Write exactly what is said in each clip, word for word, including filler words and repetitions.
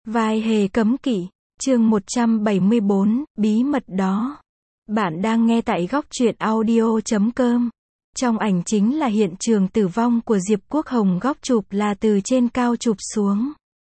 Vai hề cấm kỵ, chương một trăm bảy mươi bốn, bí mật đó. Bạn đang nghe tại góc truyện audio chấm com. Trong ảnh chính là hiện trường tử vong của Diệp Quốc Hồng, góc chụp là từ trên cao chụp xuống.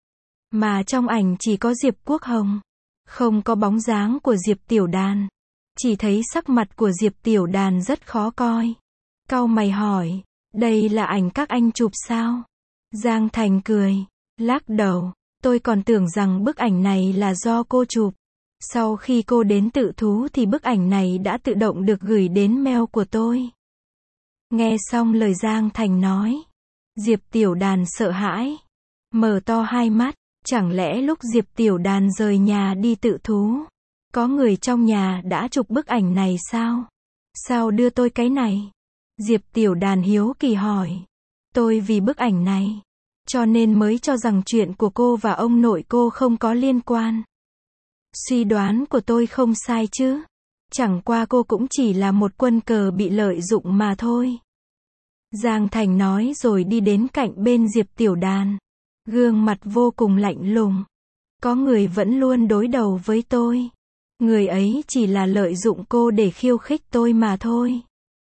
Mà trong ảnh chỉ có Diệp Quốc Hồng, không có bóng dáng của Diệp Tiểu Đàn. Chỉ thấy sắc mặt của Diệp Tiểu Đàn rất khó coi. Cau mày hỏi, đây là ảnh các anh chụp sao? Giang Thành cười, lắc đầu. Tôi còn tưởng rằng bức ảnh này là do cô chụp. Sau khi cô đến tự thú thì bức ảnh này đã tự động được gửi đến mail của tôi. Nghe xong lời Giang Thành nói, Diệp Tiểu Đàn sợ hãi, mở to hai mắt. Chẳng lẽ lúc Diệp Tiểu Đàn rời nhà đi tự thú, có người trong nhà đã chụp bức ảnh này sao? Sao đưa tôi cái này? Diệp Tiểu Đàn hiếu kỳ hỏi. Tôi vì bức ảnh này, cho nên mới cho rằng chuyện của cô và ông nội cô không có liên quan. Suy đoán của tôi không sai chứ? Chẳng qua cô cũng chỉ là một quân cờ bị lợi dụng mà thôi. Giang Thành nói rồi đi đến cạnh bên Diệp Tiểu Đàn. Gương mặt vô cùng lạnh lùng. Có người vẫn luôn đối đầu với tôi. Người ấy chỉ là lợi dụng cô để khiêu khích tôi mà thôi.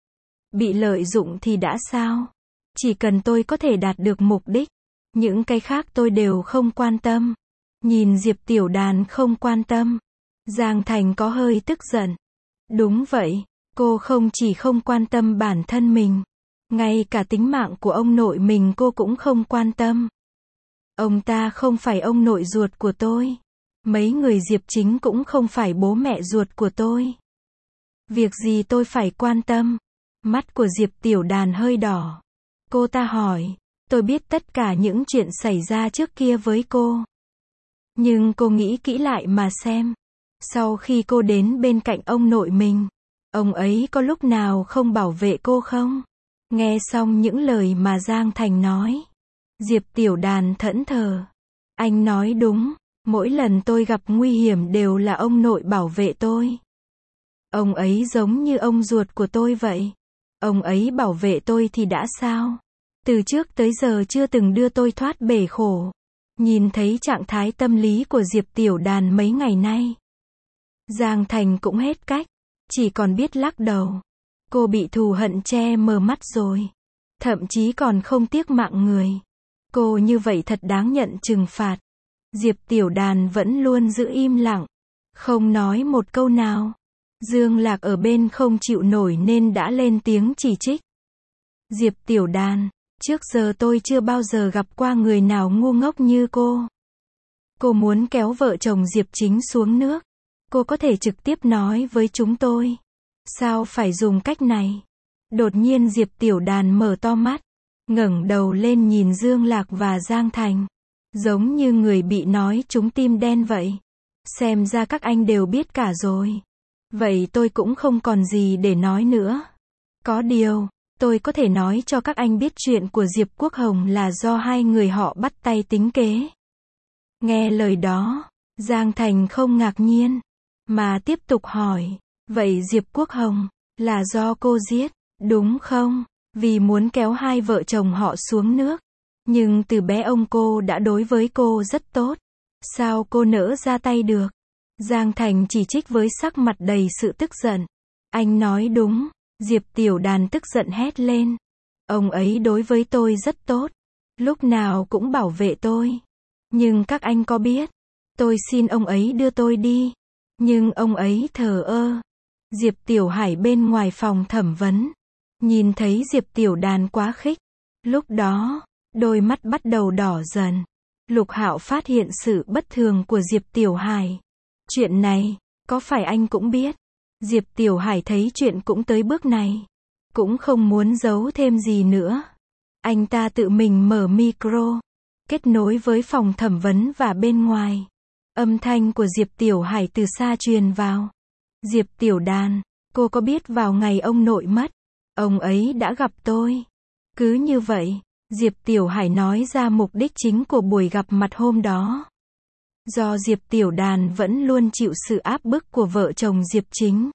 Bị lợi dụng thì đã sao? Chỉ cần tôi có thể đạt được mục đích, những cái khác tôi đều không quan tâm. Nhìn Diệp Tiểu Đàn không quan tâm, Giang Thành có hơi tức giận. Đúng vậy, cô không chỉ không quan tâm bản thân mình, ngay cả tính mạng của ông nội mình cô cũng không quan tâm. Ông ta không phải ông nội ruột của tôi. Mấy người Diệp Chính cũng không phải bố mẹ ruột của tôi. Việc gì tôi phải quan tâm? Mắt của Diệp Tiểu Đàn hơi đỏ. Cô ta hỏi, tôi biết tất cả những chuyện xảy ra trước kia với cô. Nhưng cô nghĩ kỹ lại mà xem. Sau khi cô đến bên cạnh ông nội mình, ông ấy có lúc nào không bảo vệ cô không? Nghe xong những lời mà Giang Thành nói, Diệp Tiểu Đàn thẫn thờ. Anh nói đúng, mỗi lần tôi gặp nguy hiểm đều là ông nội bảo vệ tôi. Ông ấy giống như ông ruột của tôi vậy. Ông ấy bảo vệ tôi thì đã sao? Từ trước tới giờ chưa từng đưa tôi thoát bể khổ. Nhìn thấy trạng thái tâm lý của Diệp Tiểu Đàn mấy ngày nay, Giang Thành cũng hết cách, chỉ còn biết lắc đầu. Cô bị thù hận che mờ mắt rồi, thậm chí còn không tiếc mạng người. Cô như vậy thật đáng nhận trừng phạt. Diệp Tiểu Đàn vẫn luôn giữ im lặng, không nói một câu nào. Dương Lạc ở bên không chịu nổi nên đã lên tiếng chỉ trích. Diệp Tiểu Đàn, trước giờ tôi chưa bao giờ gặp qua người nào ngu ngốc như cô. Cô muốn kéo vợ chồng Diệp Chính xuống nước, cô có thể trực tiếp nói với chúng tôi. Sao phải dùng cách này? Đột nhiên Diệp Tiểu Đàn mở to mắt, ngẩng đầu lên nhìn Dương Lạc và Giang Thành, giống như người bị nói trúng tim đen vậy. Xem ra các anh đều biết cả rồi. Vậy tôi cũng không còn gì để nói nữa. Có điều, tôi có thể nói cho các anh biết chuyện của Diệp Quốc Hồng là do hai người họ bắt tay tính kế. Nghe lời đó, Giang Thành không ngạc nhiên, mà tiếp tục hỏi, vậy Diệp Quốc Hồng, là do cô giết, đúng không? Vì muốn kéo hai vợ chồng họ xuống nước. Nhưng từ bé ông cô đã đối với cô rất tốt. Sao cô nỡ ra tay được? Giang Thành chỉ trích với sắc mặt đầy sự tức giận. Anh nói đúng. Diệp Tiểu Đàn tức giận hét lên. Ông ấy đối với tôi rất tốt. Lúc nào cũng bảo vệ tôi. Nhưng các anh có biết, tôi xin ông ấy đưa tôi đi. Nhưng ông ấy thờ ơ. Diệp Tiểu Hải bên ngoài phòng thẩm vấn, nhìn thấy Diệp Tiểu Đàn quá khích. Lúc đó, đôi mắt bắt đầu đỏ dần. Lục Hạo phát hiện sự bất thường của Diệp Tiểu Hải. Chuyện này, có phải anh cũng biết? Diệp Tiểu Hải thấy chuyện cũng tới bước này, cũng không muốn giấu thêm gì nữa. Anh ta tự mình mở micro, kết nối với phòng thẩm vấn và bên ngoài. Âm thanh của Diệp Tiểu Hải từ xa truyền vào. Diệp Tiểu Đàn, cô có biết vào ngày ông nội mất, ông ấy đã gặp tôi. Cứ như vậy, Diệp Tiểu Hải nói ra mục đích chính của buổi gặp mặt hôm đó. Do Diệp Tiểu Đàn vẫn luôn chịu sự áp bức của vợ chồng Diệp Chính.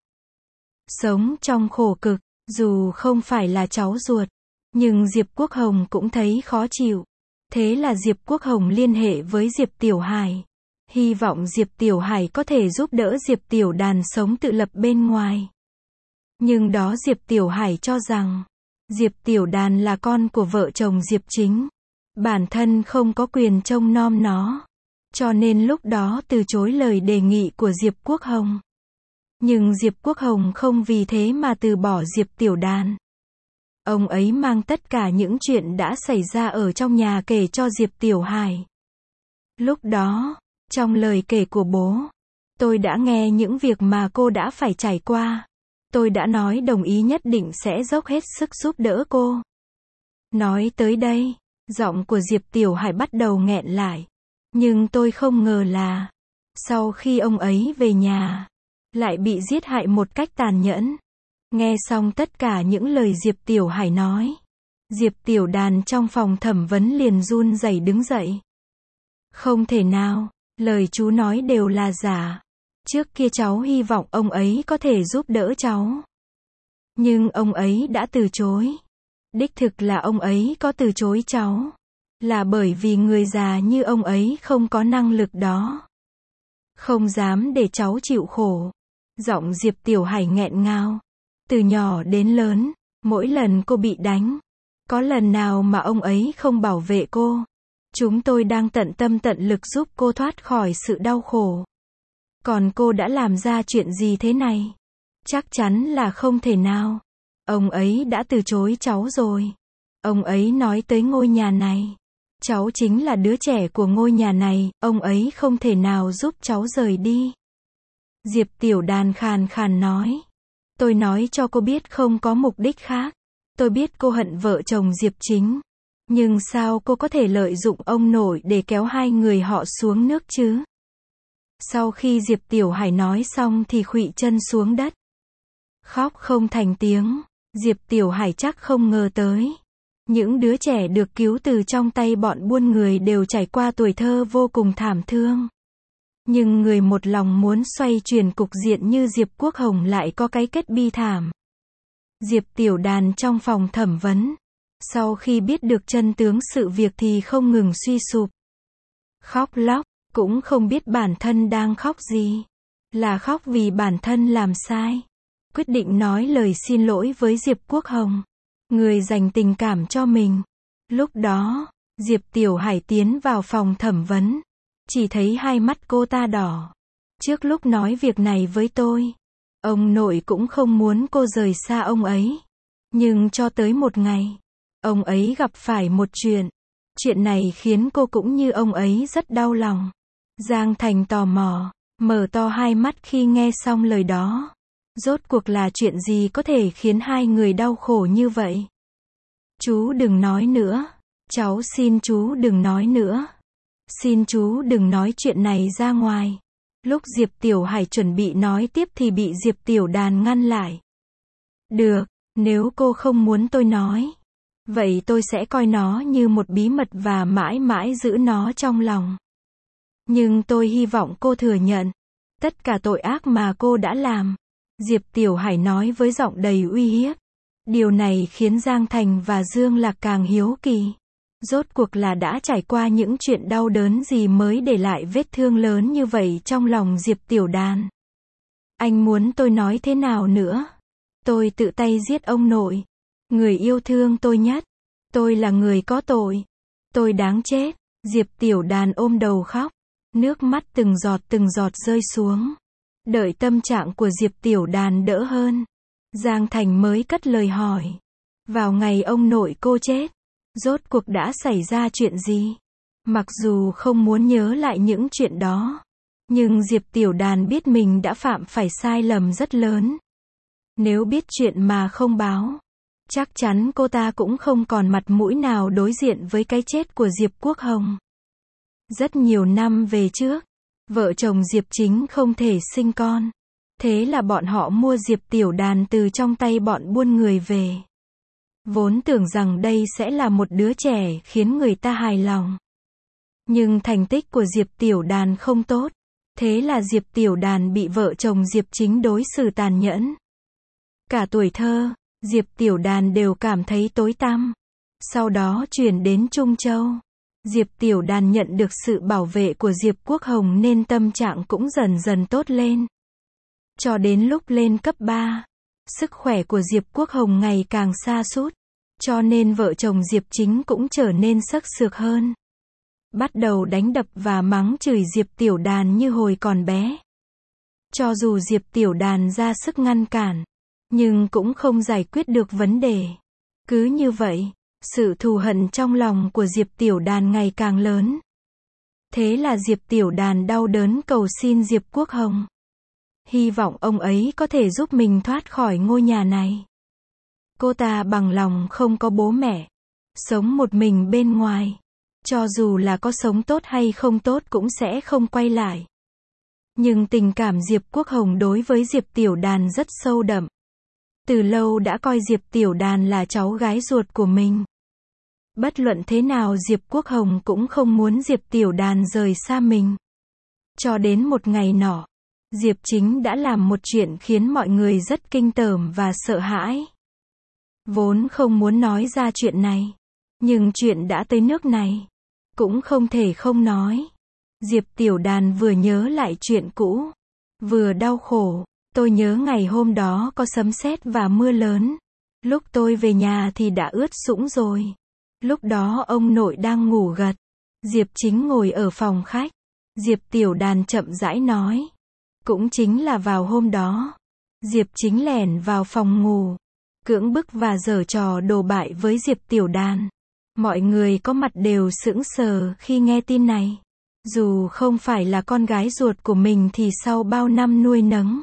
Sống trong khổ cực, dù không phải là cháu ruột, nhưng Diệp Quốc Hồng cũng thấy khó chịu. Thế là Diệp Quốc Hồng liên hệ với Diệp Tiểu Hải. hy vọng Diệp Tiểu Hải có thể giúp đỡ Diệp Tiểu Đàn sống tự lập bên ngoài. Nhưng đó Diệp Tiểu Hải cho rằng, Diệp Tiểu Đàn là con của vợ chồng Diệp Chính. Bản thân không có quyền trông nom nó. Cho nên lúc đó từ chối lời đề nghị của Diệp Quốc Hồng. Nhưng Diệp Quốc Hồng không vì thế mà từ bỏ Diệp Tiểu Đàn. Ông ấy mang tất cả những chuyện đã xảy ra ở trong nhà kể cho Diệp Tiểu Hải. Lúc đó, trong lời kể của bố, tôi đã nghe những việc mà cô đã phải trải qua. Tôi đã nói đồng ý nhất định sẽ dốc hết sức giúp đỡ cô. Nói tới đây, giọng của Diệp Tiểu Hải bắt đầu nghẹn lại. Nhưng tôi không ngờ là, sau khi ông ấy về nhà, lại bị giết hại một cách tàn nhẫn. Nghe xong tất cả những lời Diệp Tiểu Hải nói, Diệp Tiểu Đàn trong phòng thẩm vấn liền run rẩy đứng dậy. Không thể nào, lời chú nói đều là giả. Trước kia cháu hy vọng ông ấy có thể giúp đỡ cháu. Nhưng ông ấy đã từ chối. Đích thực là ông ấy có từ chối cháu. Là bởi vì người già như ông ấy không có năng lực đó. Không dám để cháu chịu khổ. Giọng Diệp Tiểu Hải nghẹn ngào. Từ nhỏ đến lớn, mỗi lần cô bị đánh, có lần nào mà ông ấy không bảo vệ cô. Chúng tôi đang tận tâm tận lực giúp cô thoát khỏi sự đau khổ. Còn cô đã làm ra chuyện gì thế này? Chắc chắn là không thể nào. Ông ấy đã từ chối cháu rồi. Ông ấy nói tới ngôi nhà này. Cháu chính là đứa trẻ của ngôi nhà này, ông ấy không thể nào giúp cháu rời đi. Diệp Tiểu Đàn khàn khàn nói. Tôi nói cho cô biết không có mục đích khác. Tôi biết cô hận vợ chồng Diệp Chính. Nhưng sao cô có thể lợi dụng ông nội để kéo hai người họ xuống nước chứ? Sau khi Diệp Tiểu Hải nói xong thì khuỵu chân xuống đất. Khóc không thành tiếng. Diệp Tiểu Hải chắc không ngờ tới. Những đứa trẻ được cứu từ trong tay bọn buôn người đều trải qua tuổi thơ vô cùng thảm thương. Nhưng người một lòng muốn xoay chuyển cục diện như Diệp Quốc Hồng lại có cái kết bi thảm. Diệp Tiểu Đàn trong phòng thẩm vấn. Sau khi biết được chân tướng sự việc thì không ngừng suy sụp. Khóc lóc, cũng không biết bản thân đang khóc gì. Là khóc vì bản thân làm sai. Quyết định nói lời xin lỗi với Diệp Quốc Hồng. Người dành tình cảm cho mình. Lúc đó, Diệp Tiểu Hải tiến vào phòng thẩm vấn. Chỉ thấy hai mắt cô ta đỏ. Trước lúc nói việc này với tôi, ông nội cũng không muốn cô rời xa ông ấy. Nhưng cho tới một ngày, ông ấy gặp phải một chuyện. Chuyện này khiến cô cũng như ông ấy rất đau lòng. Giang Thành tò mò, mở to hai mắt khi nghe xong lời đó. Rốt cuộc là chuyện gì có thể khiến hai người đau khổ như vậy? Chú đừng nói nữa. Cháu xin chú đừng nói nữa. Xin chú đừng nói chuyện này ra ngoài. Lúc Diệp Tiểu Hải chuẩn bị nói tiếp thì bị Diệp Tiểu Đàn ngăn lại. Được, nếu cô không muốn tôi nói, vậy tôi sẽ coi nó như một bí mật và mãi mãi giữ nó trong lòng. Nhưng tôi hy vọng cô thừa nhận tất cả tội ác mà cô đã làm. Diệp Tiểu Hải nói với giọng đầy uy hiếp. Điều này khiến Giang Thành và Dương Lạc càng hiếu kỳ. Rốt cuộc là đã trải qua những chuyện đau đớn gì mới để lại vết thương lớn như vậy trong lòng Diệp Tiểu Đàn. Anh muốn tôi nói thế nào nữa? Tôi tự tay giết ông nội. Người yêu thương tôi nhất. Tôi là người có tội. Tôi đáng chết. Diệp Tiểu Đàn ôm đầu khóc. Nước mắt từng giọt từng giọt rơi xuống. Đợi tâm trạng của Diệp Tiểu Đàn đỡ hơn, Giang Thành mới cất lời hỏi. Vào ngày ông nội cô chết, rốt cuộc đã xảy ra chuyện gì? Mặc dù không muốn nhớ lại những chuyện đó, nhưng Diệp Tiểu Đàn biết mình đã phạm phải sai lầm rất lớn. Nếu biết chuyện mà không báo, chắc chắn cô ta cũng không còn mặt mũi nào đối diện với cái chết của Diệp Quốc Hồng. Rất nhiều năm về trước, vợ chồng Diệp Chính không thể sinh con. Thế là bọn họ mua Diệp Tiểu Đàn từ trong tay bọn buôn người về. Vốn tưởng rằng đây sẽ là một đứa trẻ khiến người ta hài lòng. Nhưng thành tích của Diệp Tiểu Đàn không tốt. Thế là Diệp Tiểu Đàn bị vợ chồng Diệp Chính đối xử tàn nhẫn. Cả tuổi thơ, Diệp Tiểu Đàn đều cảm thấy tối tăm. Sau đó chuyển đến Trung Châu. Diệp Tiểu Đàn nhận được sự bảo vệ của Diệp Quốc Hồng nên tâm trạng cũng dần dần tốt lên. Cho đến lúc lên cấp ba, sức khỏe của Diệp Quốc Hồng ngày càng sa sút, cho nên vợ chồng Diệp Chính cũng trở nên sắc sược hơn. Bắt đầu đánh đập và mắng chửi Diệp Tiểu Đàn như hồi còn bé. Cho dù Diệp Tiểu Đàn ra sức ngăn cản, nhưng cũng không giải quyết được vấn đề. Cứ như vậy, sự thù hận trong lòng của Diệp Tiểu Đàn ngày càng lớn. Thế là Diệp Tiểu Đàn đau đớn cầu xin Diệp Quốc Hồng. Hy vọng ông ấy có thể giúp mình thoát khỏi ngôi nhà này. Cô ta bằng lòng không có bố mẹ, sống một mình bên ngoài. Cho dù là có sống tốt hay không tốt cũng sẽ không quay lại. Nhưng tình cảm Diệp Quốc Hồng đối với Diệp Tiểu Đàn rất sâu đậm. Từ lâu đã coi Diệp Tiểu Đàn là cháu gái ruột của mình. Bất luận thế nào Diệp Quốc Hồng cũng không muốn Diệp Tiểu Đàn rời xa mình. Cho đến một ngày nọ, Diệp Chính đã làm một chuyện khiến mọi người rất kinh tởm và sợ hãi. Vốn không muốn nói ra chuyện này, nhưng chuyện đã tới nước này, cũng không thể không nói. Diệp Tiểu Đàn vừa nhớ lại chuyện cũ, vừa đau khổ. Tôi nhớ ngày hôm đó có sấm sét và mưa lớn. Lúc tôi về nhà thì đã ướt sũng rồi. Lúc đó ông nội đang ngủ gật. Diệp Chính ngồi ở phòng khách. Diệp Tiểu Đàn chậm rãi nói. Cũng chính là vào hôm đó, Diệp Chính lẻn vào phòng ngủ, cưỡng bức và giở trò đồi bại với Diệp Tiểu Đàn. Mọi người có mặt đều sững sờ khi nghe tin này. Dù không phải là con gái ruột của mình thì sau bao năm nuôi nấng,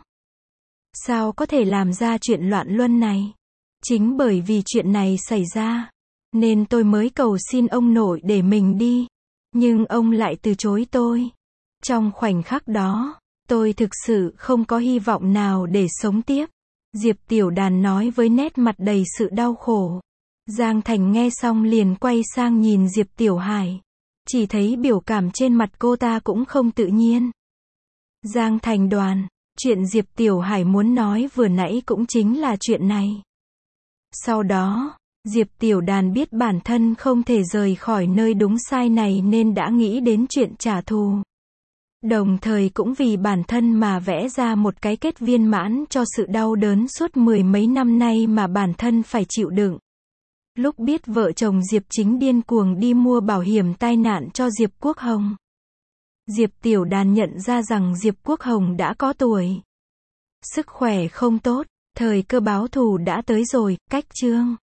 sao có thể làm ra chuyện loạn luân này? Chính bởi vì chuyện này xảy ra, nên tôi mới cầu xin ông nội để mình đi. Nhưng ông lại từ chối tôi. Trong khoảnh khắc đó, tôi thực sự không có hy vọng nào để sống tiếp. Diệp Tiểu Đàn nói với nét mặt đầy sự đau khổ. Giang Thành nghe xong liền quay sang nhìn Diệp Tiểu Hải. Chỉ thấy biểu cảm trên mặt cô ta cũng không tự nhiên. Giang Thành Đoàn, chuyện Diệp Tiểu Hải muốn nói vừa nãy cũng chính là chuyện này. Sau đó, Diệp Tiểu Đàn biết bản thân không thể rời khỏi nơi đúng sai này nên đã nghĩ đến chuyện trả thù. Đồng thời cũng vì bản thân mà vẽ ra một cái kết viên mãn cho sự đau đớn suốt mười mấy năm nay mà bản thân phải chịu đựng. Lúc biết vợ chồng Diệp Chính điên cuồng đi mua bảo hiểm tai nạn cho Diệp Quốc Hồng, Diệp Tiểu Đàn nhận ra rằng Diệp Quốc Hồng đã có tuổi, sức khỏe không tốt, thời cơ báo thù đã tới rồi. Cách chương